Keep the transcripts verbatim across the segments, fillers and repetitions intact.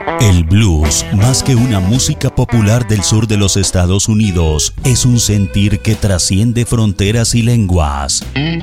El blues, más que una música popular del sur de los Estados Unidos, es un sentir que trasciende fronteras y lenguas.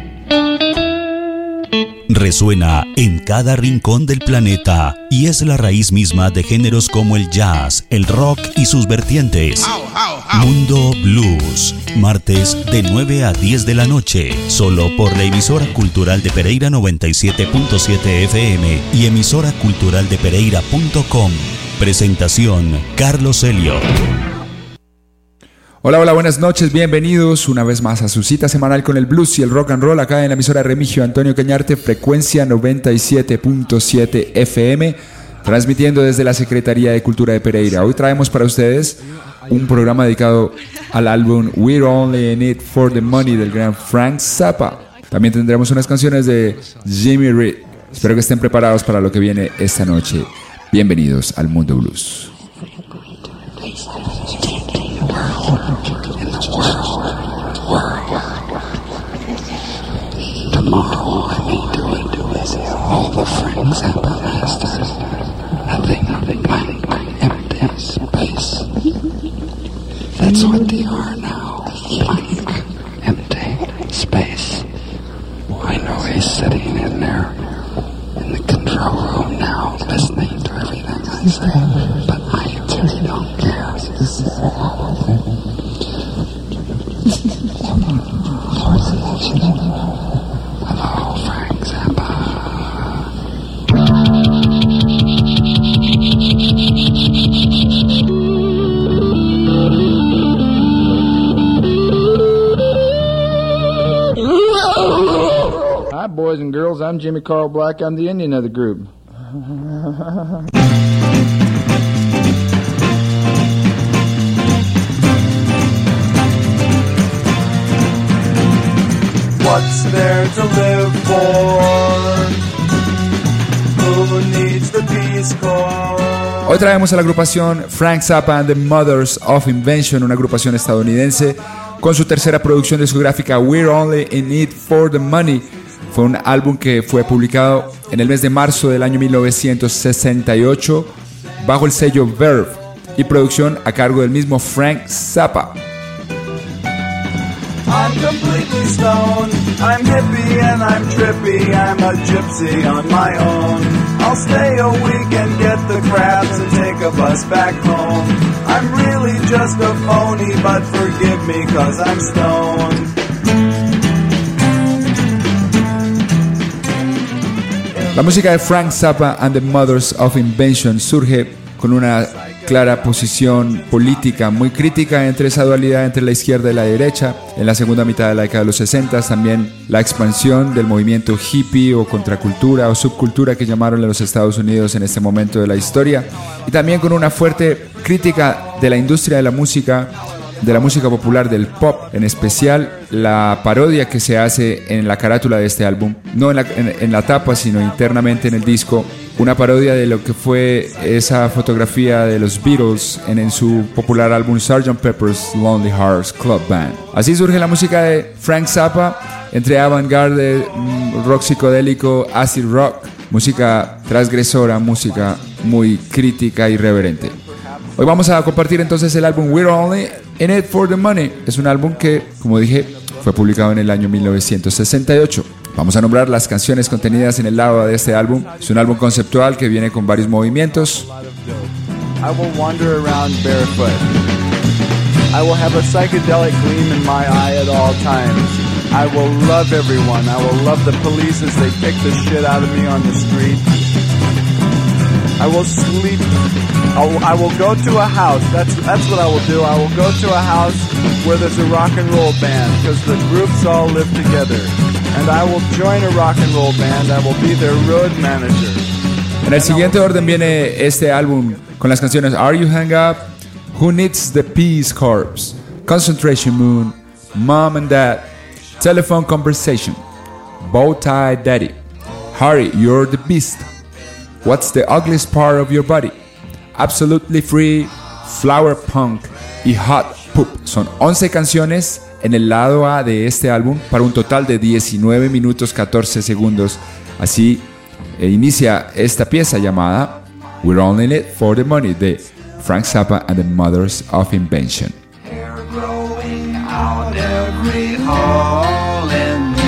Resuena en cada rincón del planeta y es la raíz misma de géneros como el jazz, el rock y sus vertientes. Mundo Blues, martes de nueve a diez de la noche, solo por la emisora cultural de Pereira noventa y siete punto siete F M y emisora cultural de pereira punto com. Presentación, Carlos Elliot. Hola, hola, buenas noches, bienvenidos una vez más a su cita semanal con el blues y el rock and roll acá en la emisora Remigio Antonio Cañarte, frecuencia noventa y siete punto siete F M, transmitiendo desde la Secretaría de Cultura de Pereira. Hoy traemos para ustedes un programa dedicado al álbum We're Only in It for the Money del gran Frank Zappa. También tendremos unas canciones de Jimmy Reed. Espero que estén preparados para lo que viene esta noche. Bienvenidos al Mundo Blues. Tomorrow I may do it, do it. All the Frank Zappa masters. Nothing, nothing, blank, blank, empty space. That's what they are now. Blank, empty space. I know he's sitting in there in the control room now, listening to everything I say, but I really don't care. Hello, Frank Zappa. Hi, boys and girls. I'm Jimmy Carl Black. I'm the Indian of the group. What's there to live for? Who needs the Peace Corps? Hoy traemos a la agrupación Frank Zappa and the Mothers of Invention, una agrupación estadounidense con su tercera producción discográfica We're Only in It for the Money. Fue un álbum que fue publicado en el mes de marzo del año mil novecientos sesenta y ocho bajo el sello Verve y producción a cargo del mismo Frank Zappa. I'm completely stoned, I'm hippie and I'm trippy, I'm a gypsy on my own. I'll stay a week and get the crabs and take a bus back home. I'm really just a phony, but forgive me cause I'm stoned. La música de Frank Zappa and the Mothers of Invention surge con una clara posición política muy crítica entre esa dualidad entre la izquierda y la derecha. En la segunda mitad de la década de los sesenta, también la expansión del movimiento hippie o contracultura o subcultura que llamaron en los Estados Unidos en este momento de la historia, y también con una fuerte crítica de la industria de la música, de la música popular, del pop, en especial la parodia que se hace en la carátula de este álbum, no en la, en, en la tapa, sino internamente en el disco, una parodia de lo que fue esa fotografía de los Beatles en, en su popular álbum sergeant Pepper's Lonely Hearts Club Band. Así surge la música de Frank Zappa, entre avant-garde, rock psicodélico, acid rock, música transgresora, música muy crítica y irreverente. Hoy vamos a compartir entonces el álbum We're Only in It for the Money. Es un álbum que, como dije, fue publicado en el año mil novecientos sesenta y ocho. Vamos a nombrar las canciones contenidas en el lado de este álbum. Es un álbum conceptual que viene con varios movimientos. I will wander around barefoot. I will have a psychedelic gleam in my eye at all times. I will love everyone. I will love the police as they kick the shit out of me on the street. I will sleep. I will, I will go to a house. That's that's what I will do. I will go to a house where there's a rock and roll band because the groups all live together. And I will join a rock and roll band. I will be their road manager. En el siguiente orden viene este álbum con las canciones Are You Hung Up, Who Needs the Peace Corps, Concentration Moon, Mom and Dad, Telephone Conversation, Bow Tie Daddy, Harry, You're the Beast, What's the Ugliest Part of Your Body, Absolutely Free, Flower Punk y Hot Poop. Son once canciones en el lado A de este álbum para un total de diecinueve minutos catorce segundos. Así eh, inicia esta pieza llamada We're all in it for the money, the Frank Zappa and the Mothers of Invention. Hair growing out every hole in me.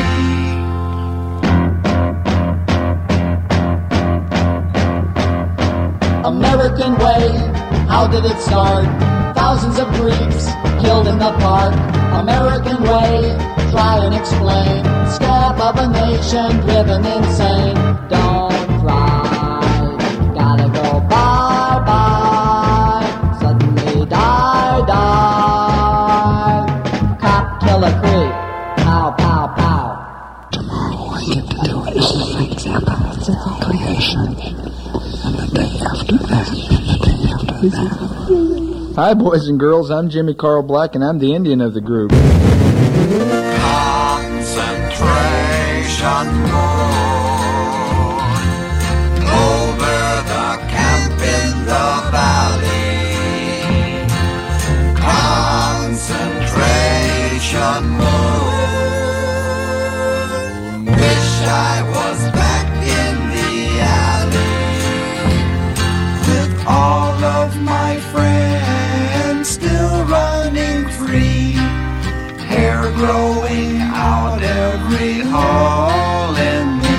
American way, how did it start? Thousands of creeps killed in the park. American way, try and explain. Scab of a nation driven insane. Don't cry, gotta go bye-bye. Suddenly die, die. Cop, killer, creep, pow, pow, pow. Tomorrow I get to do it. This is Frank Zappa. It's a creation. And the day after that, the day after that. Hi, boys and girls. I'm Jimmy Carl Black, and I'm the Indian of the group. Concentration mode over the camp in the valley. Concentration mode. Wish I was back in the alley with all of my friends still running free. Hair growing out every hole in me.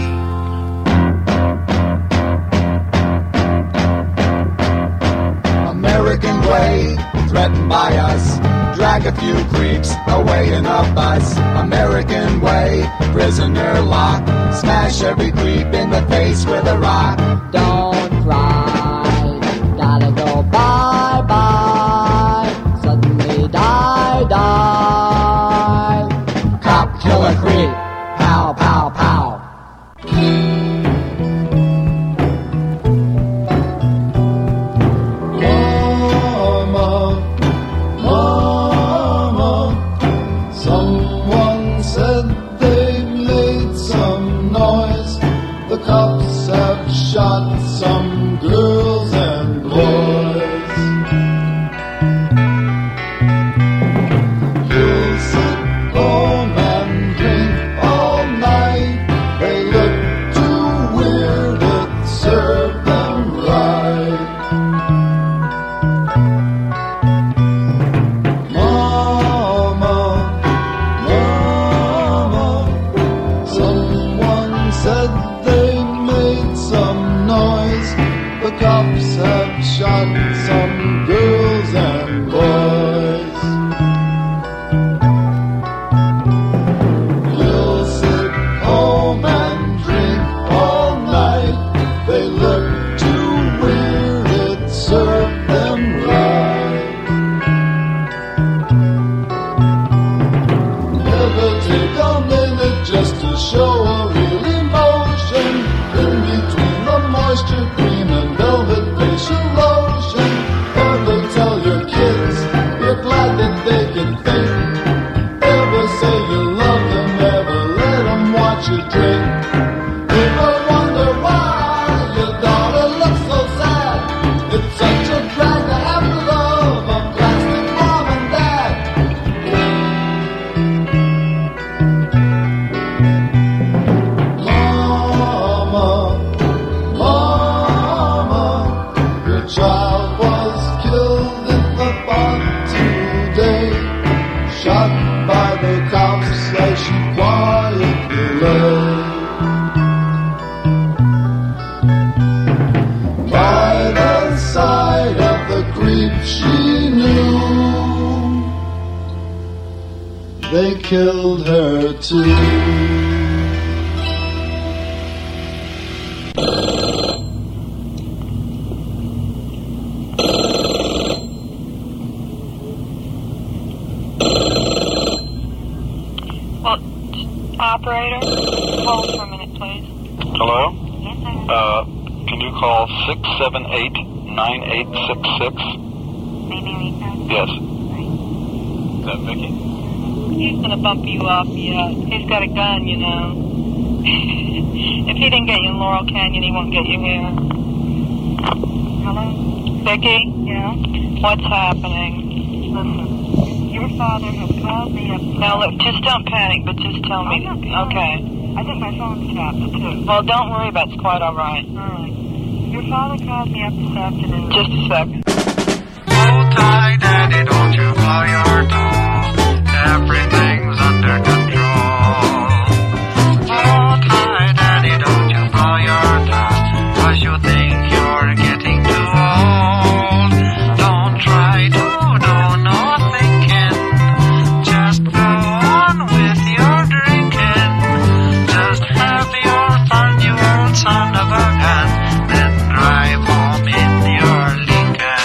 American way, threatened by us. Drag a few creeps away in a bus. American way, prisoner lock. Smash every creep in the face with a rock. Don't cry, gotta go bye-bye. Suddenly die, die. Cop, killer, creep, pow, pow, pow. Mama, Mama, someone said they made some noise. The cops have shot some girls and boys. You'll sit home and drink all night. They look too weird, it served them right. Mama, Mama, someone said they made some noise. The cops have shot some girls and boys. You'll sit home and drink all night. They look too weird, it served them right. Never take a minute just to show a real emotion. In between the moisture cream and velvet facial lotion. Ever tell your kids you're glad that they can think. Ever say you love them, ever let them watch you drink. Ever wonder why your daughter looks so sad. It's such a drag to have to love a plastic mom and dad. Mama, Mama, your child was killed in the barn today. Shot by the cops as she quietly lay. By the side of the creep she knew. They killed her too. Well, operator, hold for a minute, please. Hello? Yes, sir. Uh, can you call six seven eight, nine eight six six? Maybe we can. Yes. Right. Is that Vicky? He's gonna bump you up, yeah. He's got a gun, you know. If he didn't get you in Laurel Canyon, he won't get you here. Hello? Vicky? Yeah? What's happening? Listen, your father has called me up. Now look, just don't panic, but just tell me. Okay. I think my phone's tapped, too. Well, don't worry about it. It's quite all right. All right. Your My father called me up this afternoon. Just a second. Hold tight, Daddy, don't you blow your top. Everything's under control. Hold tight, Daddy, don't you blow your top. 'Cause you think you're getting too old. Don't try to do no thinking. Just go on with your drinking. Just have your fun, you old son of a gun. Then drive home in your Lincoln.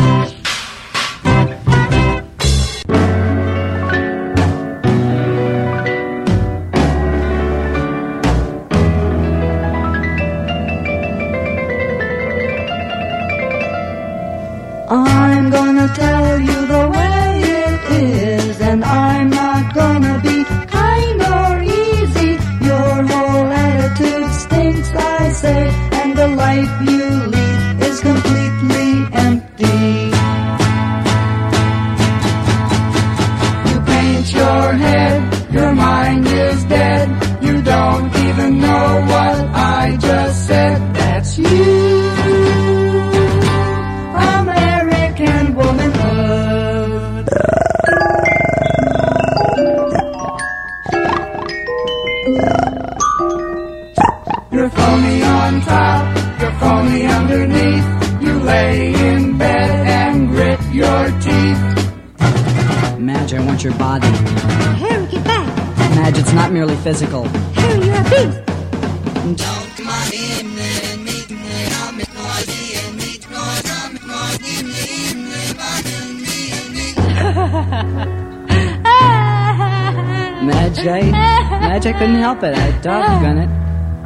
I'm gonna tell you the way it is, and I'm not gonna be kind or easy. Your whole attitude stinks, I say, and the life you lead is completely empty. You paint your head, your mind is dead. You don't even know what I just said. That's you. American womanhood. You're phony on top, you're phony underneath. You lay in bed and grit your teeth. Madge, I want your body. Harry, get back. Madge, it's not merely physical. Harry, you're a beast. Madge, I, Madge, I couldn't help it. I doggone it.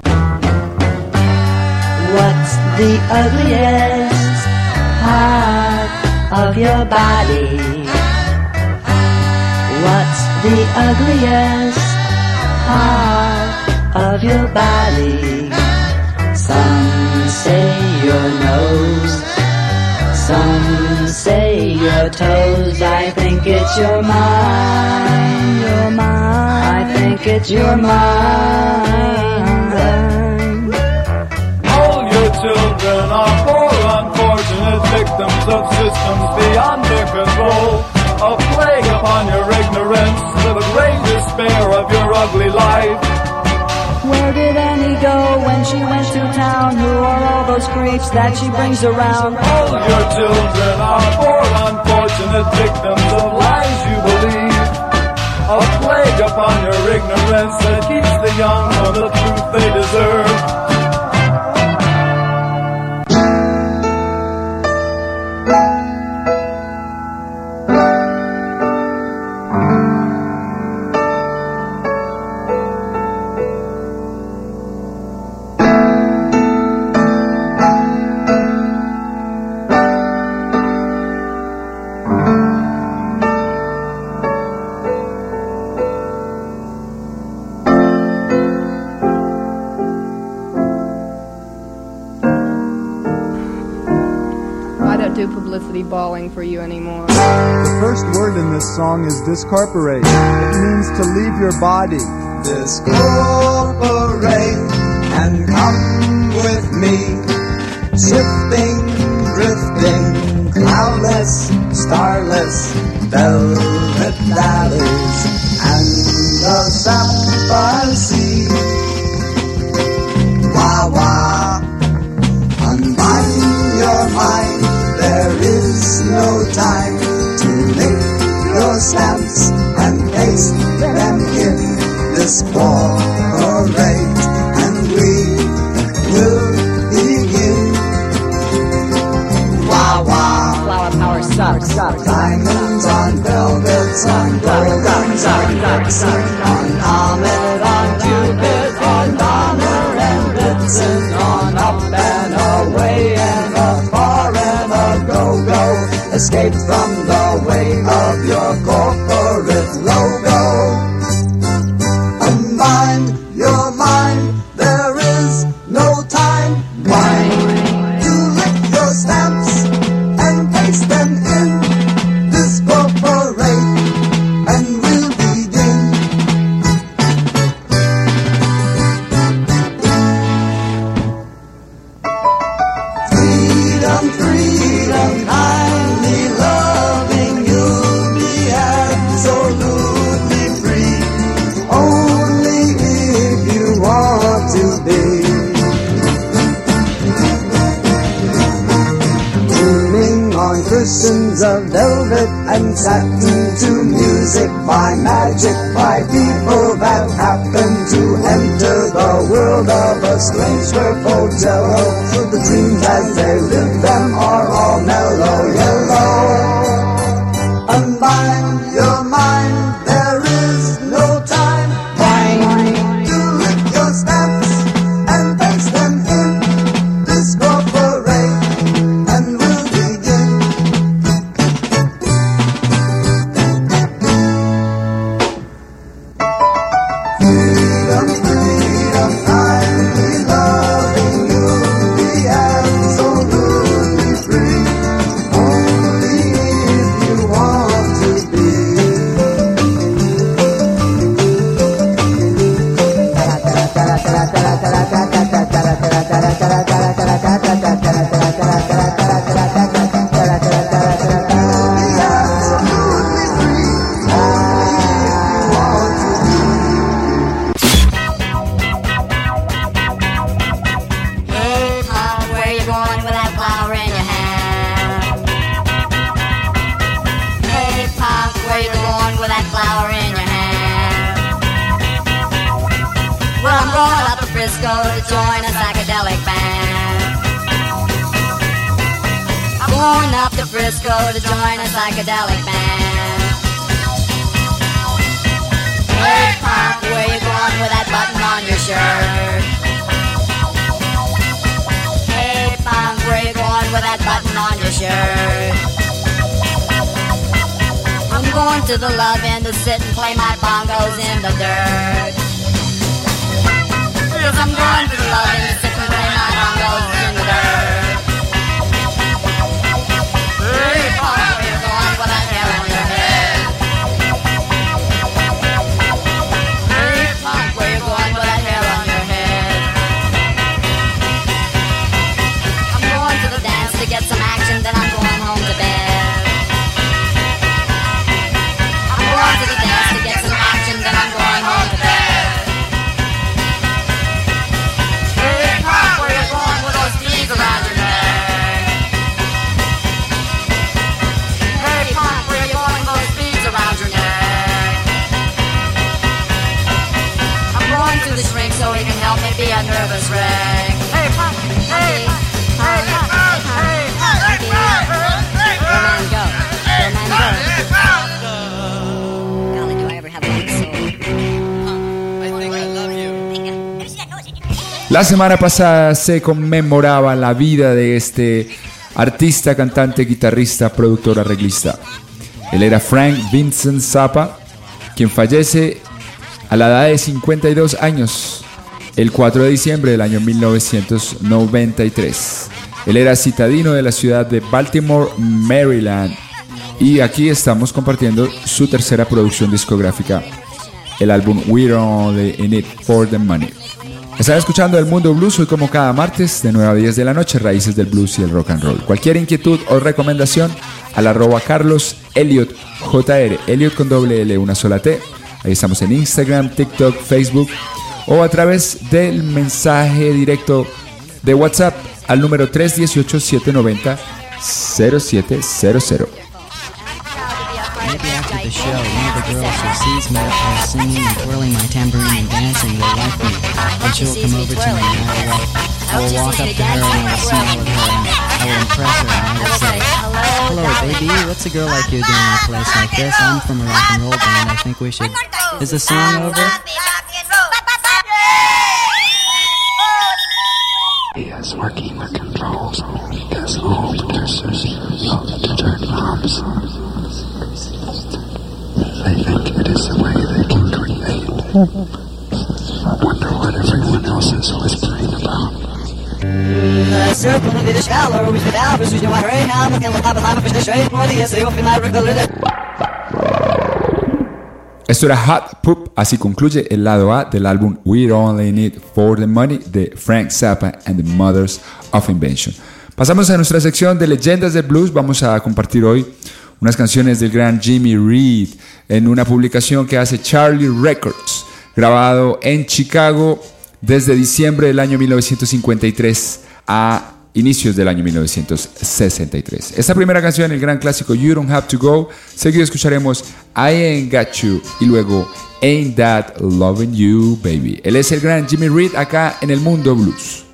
What's the ugliest part of your body? What's the ugliest part of your body? Some say your nose, some say your toes. I think it's your mind, your mind. I think it's your mind. All your children are poor, unfortunate victims of systems beyond their control. A plague upon your ignorance, to the great despair of your ugly life. Where did Annie go when she went to town? Who are all those creeps that she brings around? All your children are poor, unfortunate victims of lies you believe. A plague upon your ignorance that keeps the young on the truth they deserve. Bawling for you anymore. The first word in this song is discorporate. It means to leave your body. Discorporate and come with me. Shifting, drifting, cloudless, starless, velvet valleys and the sapphire sea. Wah wah, unbind your mind. There is no time to lick your stamps and paste them in. Discorporate and we will begin. Wah wah. Flower power sucks. Diamonds on velvets on gold on dark on Ahmed on Cupid on Donner and Blitzen on up and away and afar and a go-go. Escape from the way of your corporate logo. Unbind your mind, there is no time. Wine to lick your stamps and paste them in. Discorporate and we'll begin. cushions of velvet and satin to music by magic by people that happen to enter the world of a strange purple jello. The dreams as they live them are all mellow yellow. Unbind your mind, there is no time. Wine to lick your stamps and face them in this corporate, and we'll begin. Freedom, freedom, I'll be loving you, be absolutely free, only if you want to be. Hey, Pop, where you going with that flower in your hand? Hey, Pop, where you going with that flower in your hand? Well, I'm going up to Frisco to join a psychedelic band. I'm going up to Frisco to join a psychedelic band. Hey, Pop, where you going with that button on your shirt? Hey, Pop, where you going with that button on your shirt? I'm going to the love inn to sit and play my bongos in the dirt. Yes, I'm going to the love inn to sit and play my bongos in the dirt. Hey, Pop, where you going with that hair on your head? Hey, Pop, where you going with that hair on your head? I'm going to the dance to get some action, then I'm going home to bed. I'm going to the dance to get some action, then I'm going home to bed. Hey, Pop, where you going with those beads around your neck? Hey, Pop, where you going with those beads around your neck? I'm going to the shrink so he can help me be a nervous wreck. Hey, Pop, hey, hey, Pop, hey, hey, go man, go, go man, go. Golly, do I ever have one soul? I think I love you. La semana pasada se conmemoraba la vida de este artista, cantante, guitarrista, productor, arreglista. Él era Frank Vincent Zappa, quien fallece a la edad de cincuenta y dos años, el cuatro de diciembre del año mil novecientos noventa y tres. Él era citadino de la ciudad de Baltimore, Maryland, y aquí estamos compartiendo su tercera producción discográfica, el álbum We're Only In It For The Money. Están escuchando El Mundo Blues hoy como cada martes de nueve a diez de la noche, raíces del blues y el rock and roll. Cualquier inquietud o recomendación al arroba Carlos Elliot J R, Elliot con doble L, una sola T. Ahí estamos en Instagram, TikTok, Facebook o a través del mensaje directo de WhatsApp al número tres uno ocho, siete nueve cero, cero siete cero cero. Maybe after the show, one of the girls who sees me up there singing and twirling my tambourine and dancing will like me, and she'll come over to me and I will, I will walk up to her and I will sing with her and I will impress her and I will say, "Hello, baby, what's a girl like you doing in a place like this? I'm from a rock and roll band. I think we should. Is the song over?" He is working the controls. He has all the cursors of the turn knobs. They think it is the way they can create. I wonder what everyone else is whispering about. Esto era Hot Poop, así concluye el lado A del álbum We're Only In It For The Money de Frank Zappa and the Mothers of Invention. Pasamos a nuestra sección de leyendas del blues. Vamos a compartir hoy unas canciones del gran Jimmy Reed en una publicación que hace Charlie Records, grabado en Chicago desde diciembre del año mil novecientos cincuenta y tres a inicios del año mil novecientos sesenta y tres. Esta primera canción, el gran clásico You Don't Have to Go. Seguido escucharemos I Ain't Got You y luego Ain't That Loving You Baby. Él es el gran Jimmy Reed acá en el Mundo Blues.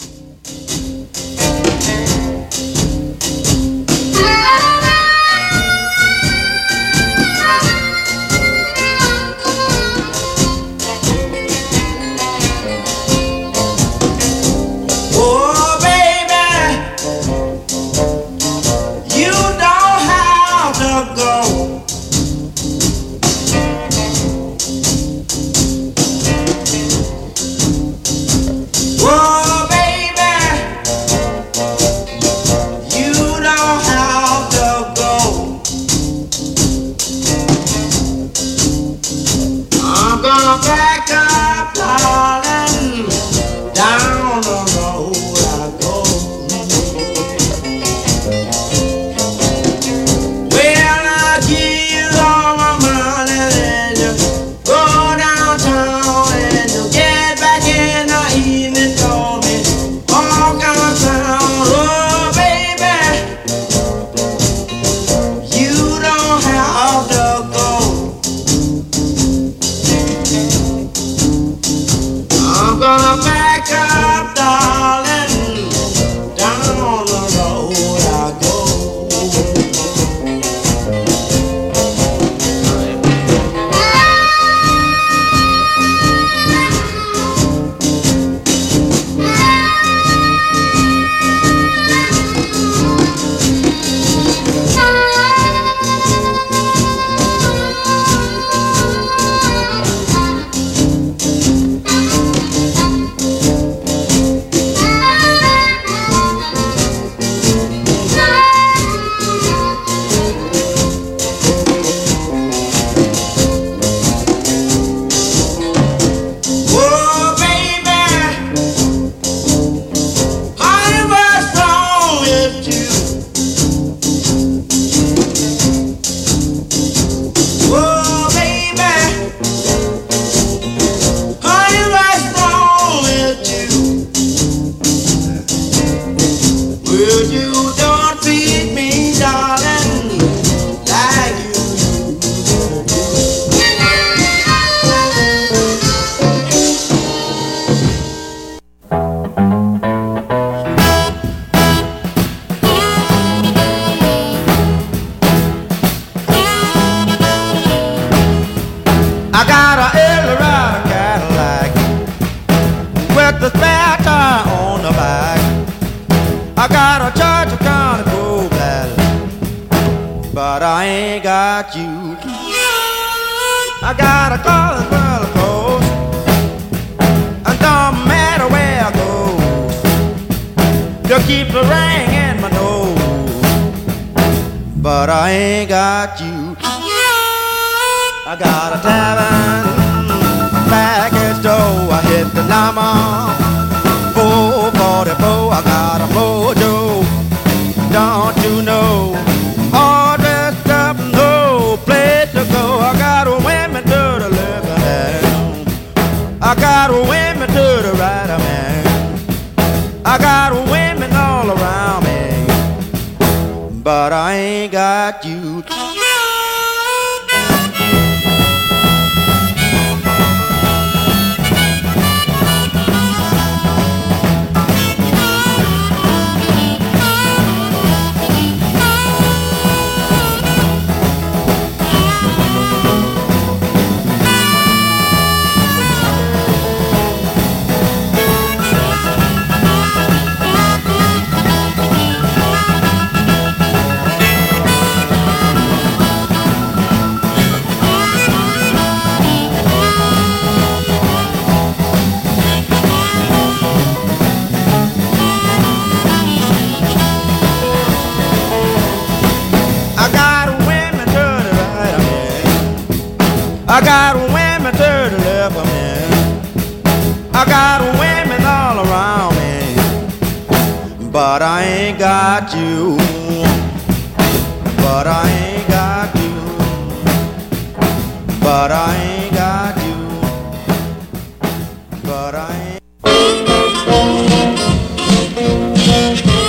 I got women to the left of me. I got women all around me. But I ain't got you. But I ain't got you. But I ain't got you. But I ain't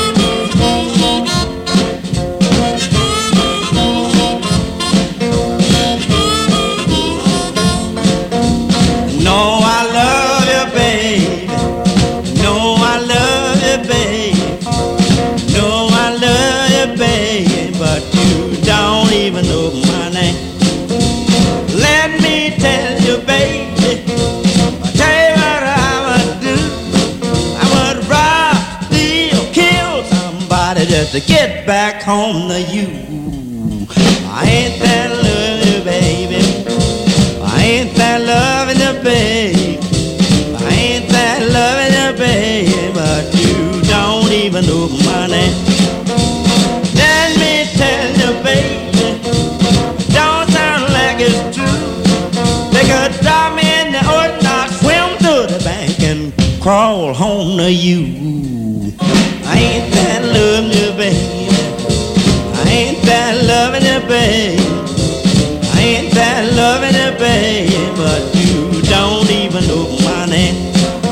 just to get back home to you. I ain't that loving you, baby. I ain't that loving you, baby. I ain't that loving you, baby. But you don't even know my name. Let me tell you, baby, don't sound like it's true. They could drop me in the ocean, I'll swim to the bank and crawl home to you. I ain't that loving you, baby. I ain't that loving you, baby. I ain't that loving you, baby. But you don't even know my name.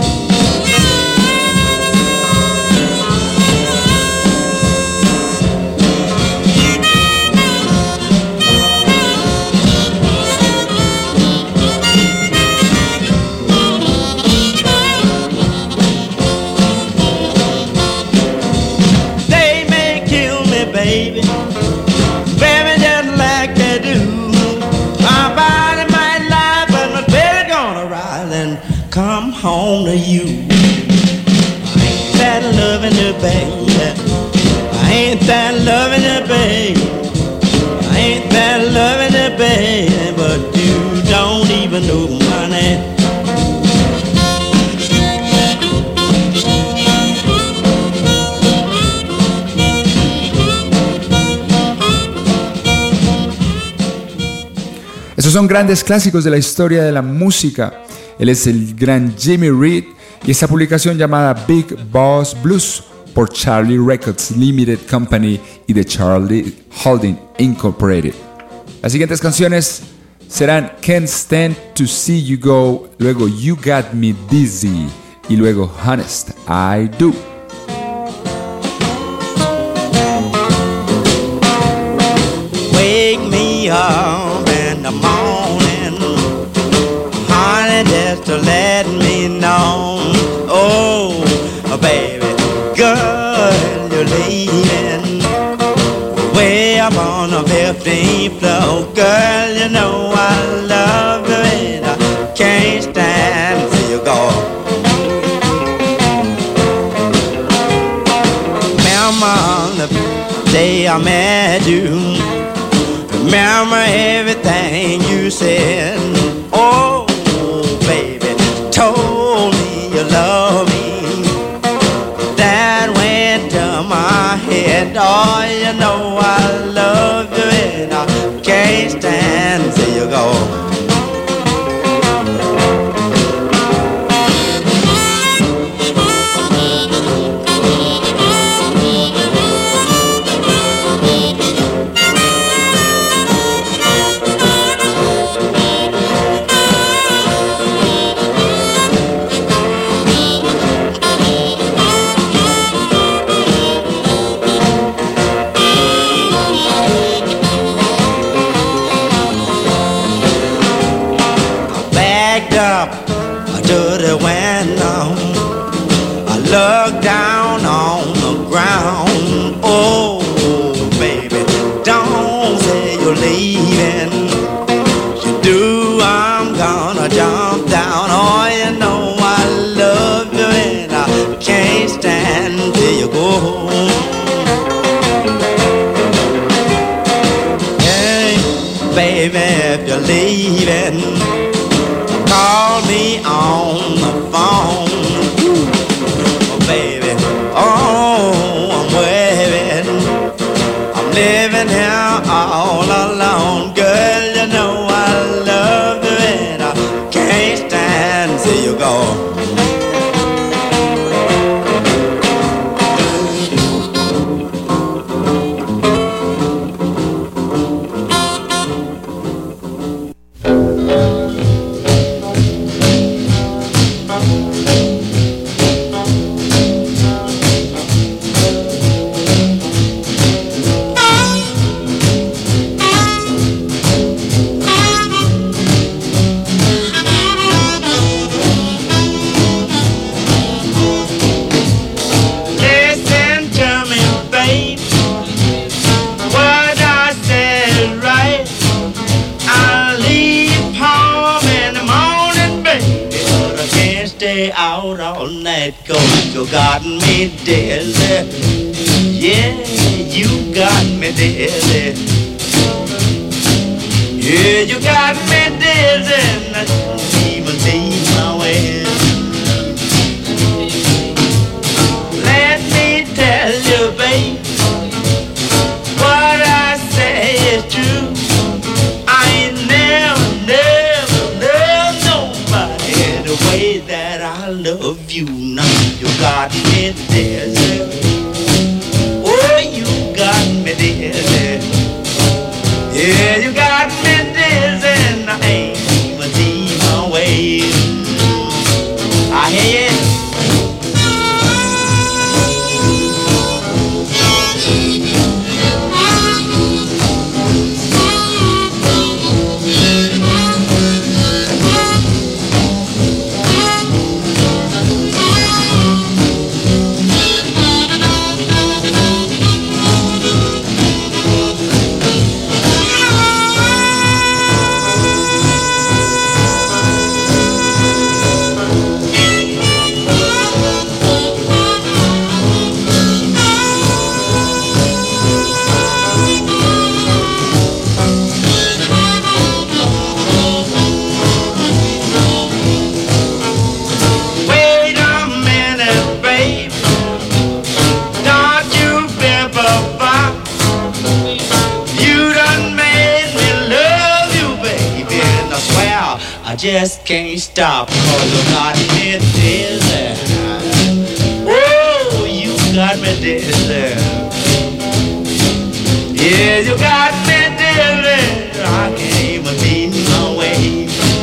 Baby, baby, just like they do. My body might lie, but my baby gonna rise and come home to you. I ain't that loving you, baby. I ain't that loving you, baby. I ain't that loving you, baby. But you don't even know my name. Esos son grandes clásicos de la historia de la música. Él es el gran Jimmy Reed y esta publicación llamada Big Boss Blues por Charlie Records Limited Company y The Charlie Holding Incorporated. Las siguientes canciones serán Can't Stand to See You Go, luego You Got Me Dizzy y luego Honest I Do. Wake me up in the morning, honey, just to let me know. Oh, baby, girl, you're leaving way up on the fifteenth floor. Girl, you know I love you and I can't stand to see you go. Remember the day I met you, remember everything you said. Oh, baby, told me you love me. That went to my head. Oh, you know I love you and I can't stand to see you go. Up to the window, I look down on the ground. Oh, baby, don't say you're leaving. If you do, I'm gonna jump down. Oh, you know I love you and I can't stand till you go. Hey, baby, if you're leaving, call me on the phone. Oh, baby, oh, I'm waiting. I'm living here all alone. Girl, you know I love you and I can't stand to see you go. Out all night, 'cause you got me dizzy, yeah. got me dizzy. Yeah, you got me dizzy, and I don't even see my way. Let me tell you, babe, what I say is true. I ain't never, never, never nobody the way that I love you. Now you got me dizzy. Oh, you got me dizzy. Yeah, you got me dizzy, and I ain't even see my way. I hear you. Just can't stop, cause you got me dizzy. Oh, you got me dizzy. Yeah, you got me dizzy. I can't even see my way.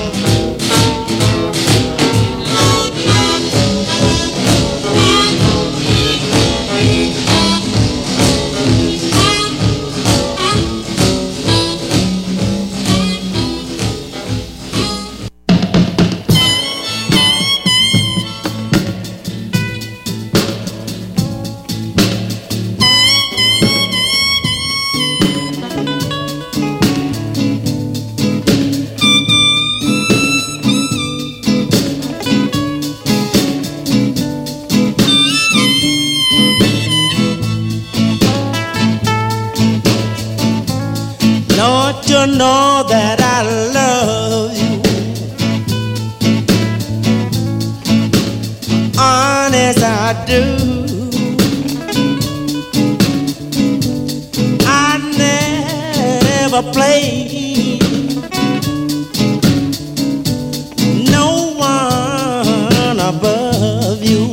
Know that I love you, honest I do. I never play no one above you.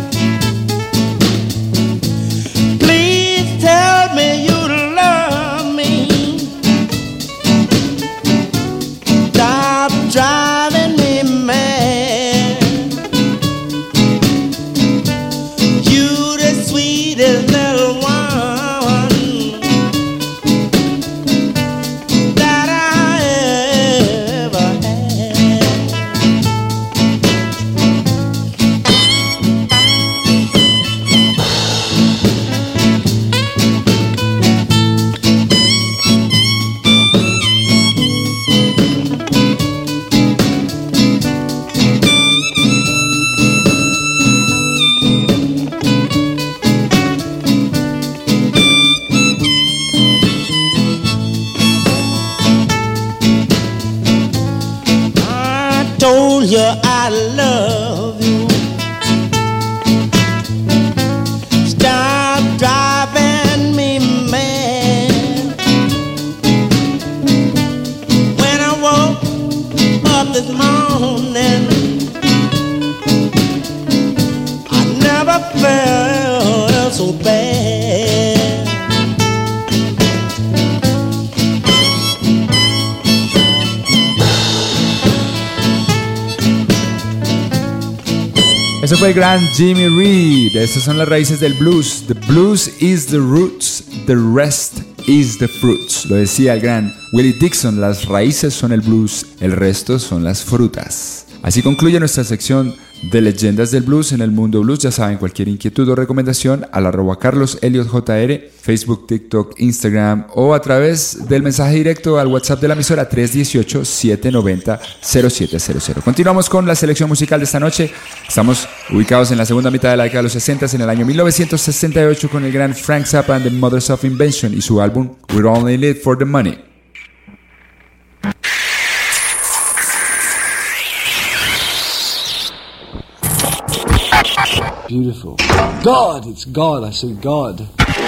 Please tell me you love me. Driving me mad. You the sweetest little one that I ever had. Told you I love you. Stop driving me mad. When I woke up this morning, I never felt so bad. Eso fue el gran Jimmy Reed. Estas son las raíces del blues. The blues is the roots, the rest is the fruits. Lo decía el gran Willie Dixon, las raíces son el blues, el resto son las frutas. Así concluye nuestra sección de leyendas del blues en el mundo blues. Ya saben, cualquier inquietud o recomendación al arroba Carlos Elliot J R, Facebook, TikTok, Instagram o a través del mensaje directo al WhatsApp de la emisora tres uno ocho, siete nueve cero, cero siete cero cero. Continuamos con la selección musical de esta noche. Estamos ubicados en la segunda mitad de la década de los sesenta, en el año mil novecientos sesenta y ocho, con el gran Frank Zappa and the Mothers of Invention y su álbum We're Only in It for the Money. Beautiful. God, it's God, I said God.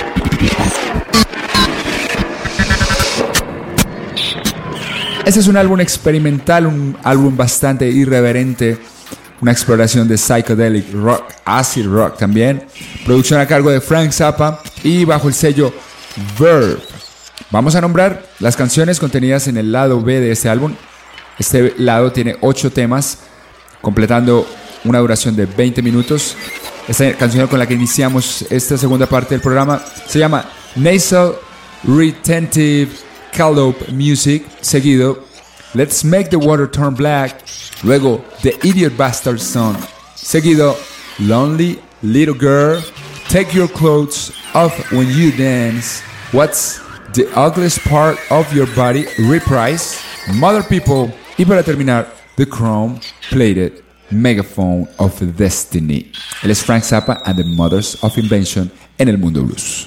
Este es un álbum experimental, un álbum bastante irreverente, una exploración de psychedelic rock, acid rock también, producción a cargo de Frank Zappa y bajo el sello Verve. Vamos a nombrar las canciones contenidas en el lado B de este álbum. Este lado tiene ocho temas, completando una duración de veinte minutos. Esta canción con la que iniciamos esta segunda parte del programa se llama Nasal Retentive Calliope Music, seguido Let's Make the Water Turn Black, luego The Idiot Bastard Son, seguido Lonely Little Girl, Take Your Clothes Off When You Dance, What's the Ugliest Part of Your Body, Reprise, Mother People y para terminar The Chrome Plated Megaphone of Destiny. Él es Frank Zappa and the Mothers of Invention en el mundo blues.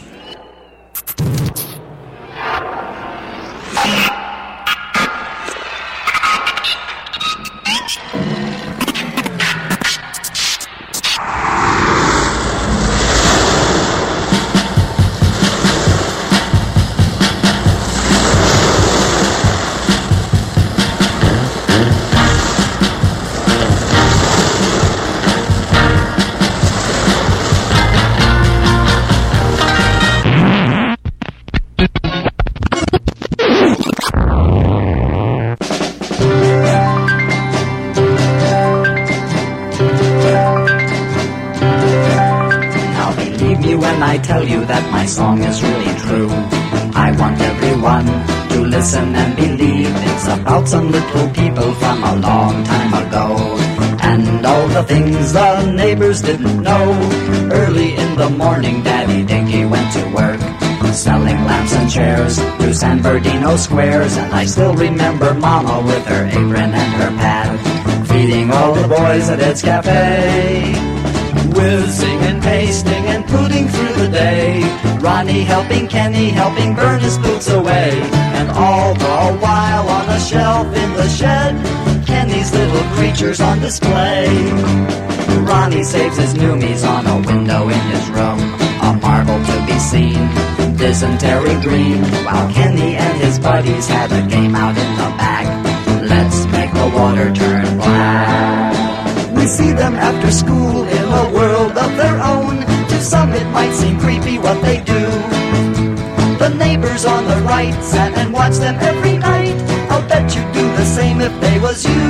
Song is really true. I want everyone to listen and believe it's about some little people from a long time ago, and all the things the neighbors didn't know. Early in the morning Daddy Dinky went to work, selling lamps and chairs to San Bernardino squares, and I still remember Mama with her apron and her pad, feeding all the boys at Ed's Cafe, whizzing and pasting and pudding through the day. Ronnie helping Kenny, helping burn his boots away. And all the while on a shelf in the shed, Kenny's little creatures on display. Ronnie saves his noomies on a window in his room, a marvel to be seen, dysentery green, while Kenny and his buddies had a game out in the back. Let's make the water turn black. We see them after school in a world of their own. To some it might seem creepy what they do. The neighbors on the right sat and watched them every night. I'll bet you'd do the same if they was you.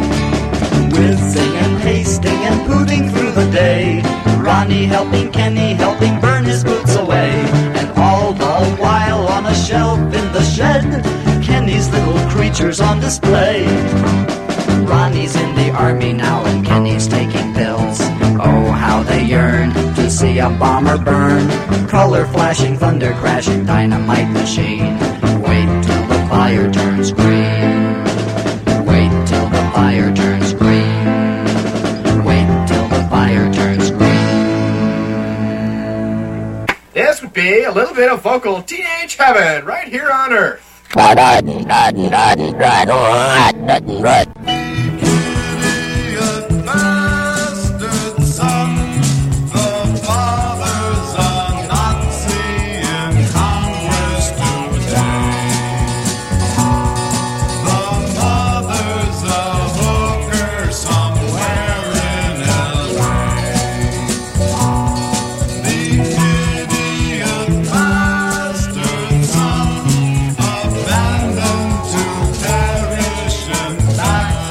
Whizzing and pasting and pooting through the day. Ronnie helping Kenny, helping burn his boots away. And all the while on a shelf in the shed, Kenny's little creatures on display. Ronnie's in the army now and Kenny's taking pills. Oh, how they yearn to see a bomber burn. Color flashing, thunder crashing, dynamite machine. Wait till the fire turns green. Wait till the fire turns green. Wait till the fire turns green. This would be a little bit of vocal teenage heaven right here on Earth. Abandoned to perish in black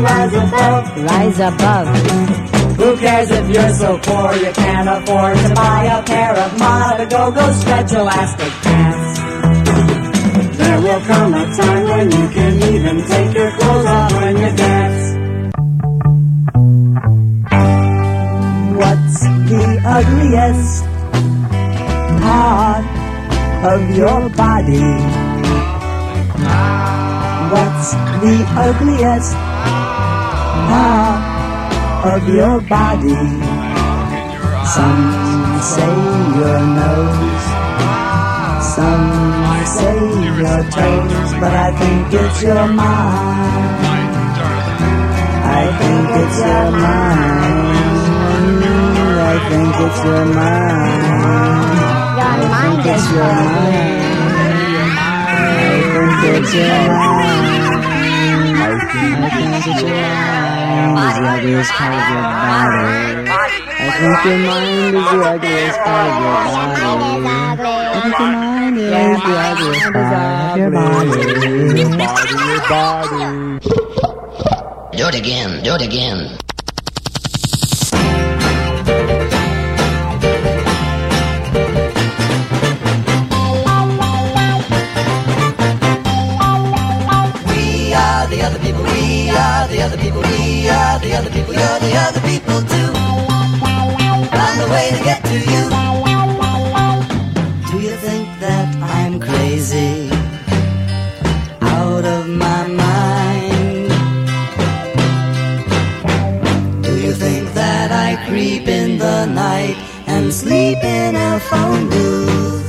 rise above. Rise above. Who cares if you're so poor you can't afford to buy a pair of Mata Go-Go stretch elastic pants? There will come a time when you can even take your clothes off when you dance. What's the ugliest part of your body? What's the ugliest part of your body? Some say your nose, some say your toes, but I think it's your mind. I think it's your mind. I think it's your mind. I think it's your mind. I think it's your mind. I think it's your mind. The ugliest part of your body. I think your mind is the ugliest part of your body. I think your mind is the ugliest part of your body. Your body, your body. Do it again, do it again. We are the other people, we are the other people, we are the other people, you're the other people too. Find a way to get to you. Do you think that I'm crazy? Out of my mind? Do you think that I creep in the night and sleep in a phone booth?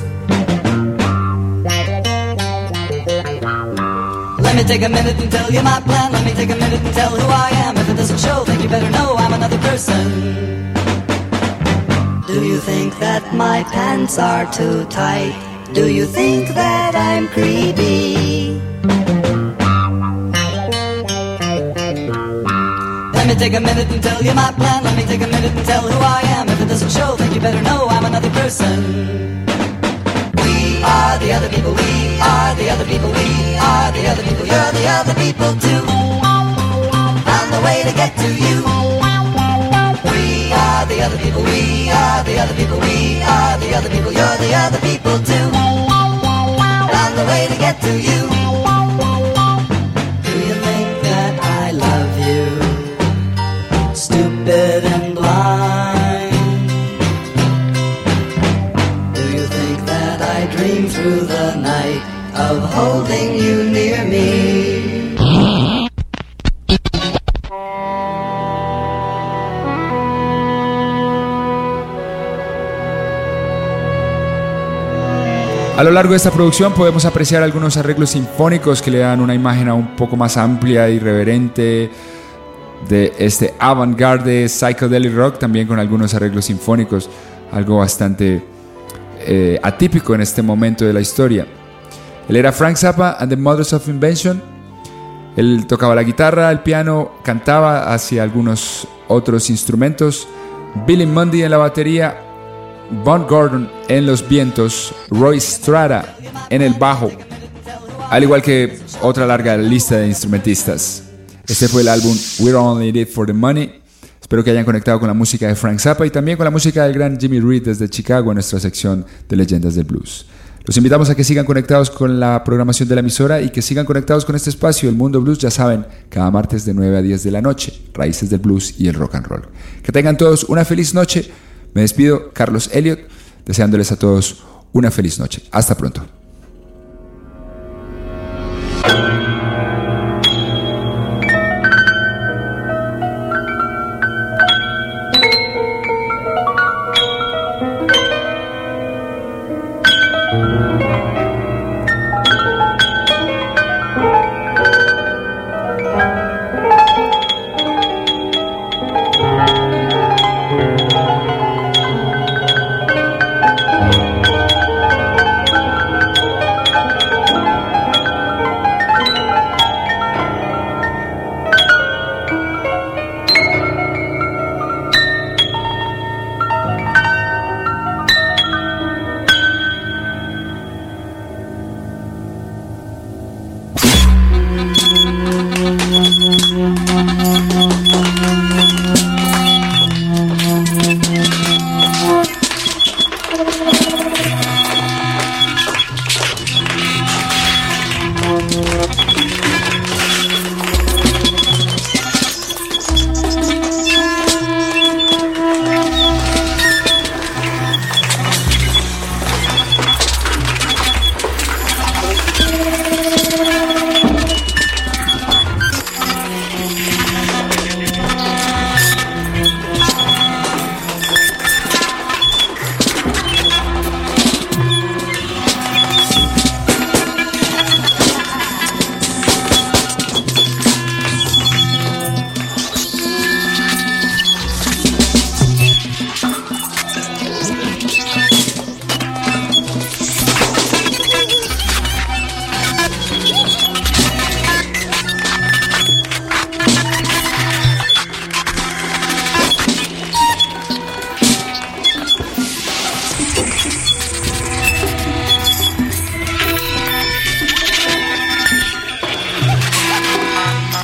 Let me take a minute and tell you my plan. Let me take a minute and tell who I am. If it doesn't show, then you better know I'm another person. Do you think that my pants are too tight? Do you think that I'm creepy? Let me take a minute and tell you my plan. Let me take a minute and tell who I am. If it doesn't show, then you better know I'm another person. We are the other people, we are the other people, we are the other people, you're the other people too. Found the way to get to you. We are the other people, we are the other people, we are the other people, you're the other people too. Found the way to get to you. Do you think that I love you? Stupid and blind. Do you think that I dream through the night of holding you near me? A lo largo de esta producción podemos apreciar algunos arreglos sinfónicos que le dan una imagen un poco más amplia y irreverente de este avant-garde psychedelic rock, también con algunos arreglos sinfónicos, algo bastante eh, atípico en este momento de la historia. Él era Frank Zappa and the Mothers of Invention. Él tocaba la guitarra, el piano, cantaba hacia algunos otros instrumentos. Billy Mundy en la batería, Von Gordon en los vientos, Roy Strata en el bajo, al igual que otra larga lista de instrumentistas. Este fue el álbum We're Only In It For The Money. Espero que hayan conectado con la música de Frank Zappa y también con la música del gran Jimmy Reed desde Chicago en nuestra sección de Leyendas del Blues. Los invitamos a que sigan conectados con la programación de la emisora y que sigan conectados con este espacio, El Mundo Blues, ya saben, cada martes de nueve a diez de la noche, raíces del blues y el rock and roll. Que tengan todos una feliz noche. Me despido, Carlos Elliott, deseándoles a todos una feliz noche. Hasta pronto.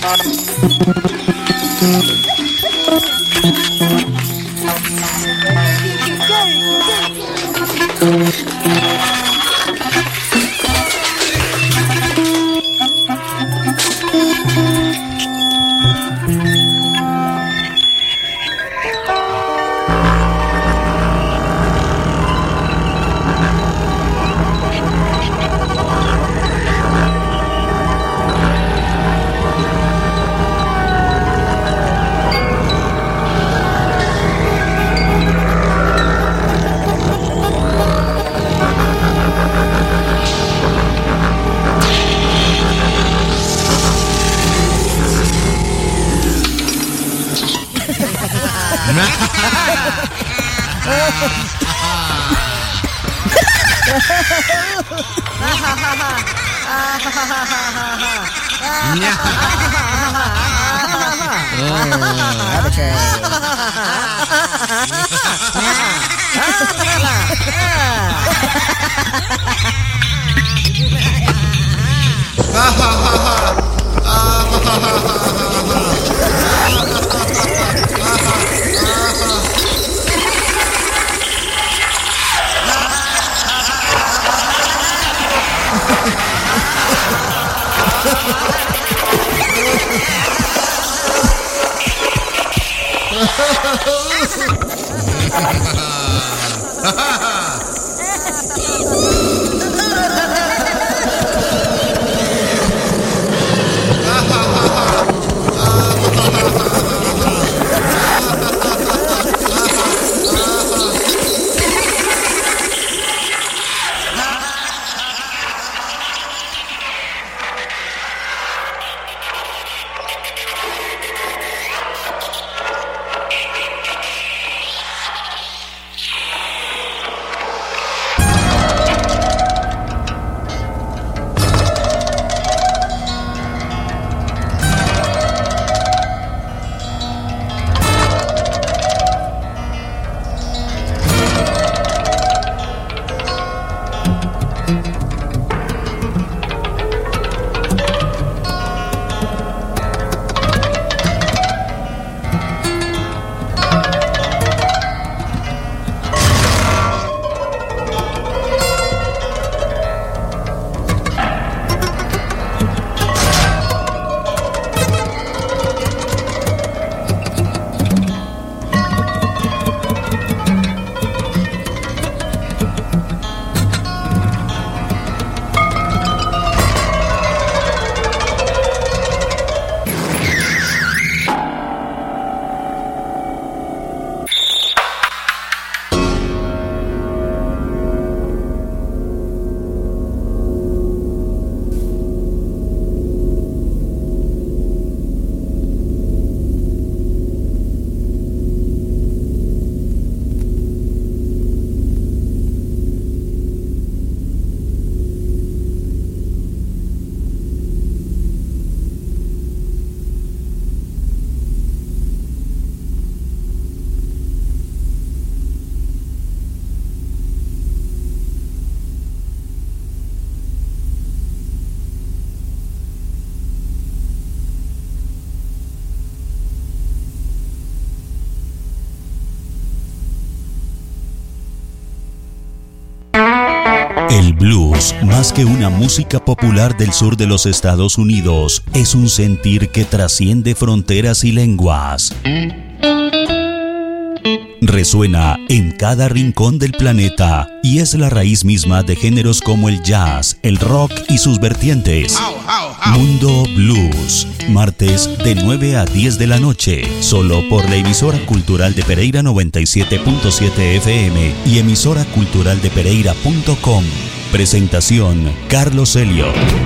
El blues, más que una música popular del sur de los Estados Unidos, es un sentir que trasciende fronteras y lenguas. Resuena en cada rincón del planeta y es la raíz misma de géneros como el jazz, el rock y sus vertientes. Mundo Blues, martes de nueve a diez de la noche, solo por la emisora cultural de Pereira noventa y siete punto siete F M y emisora cultural de pereira punto com. Presentación Carlos Helio.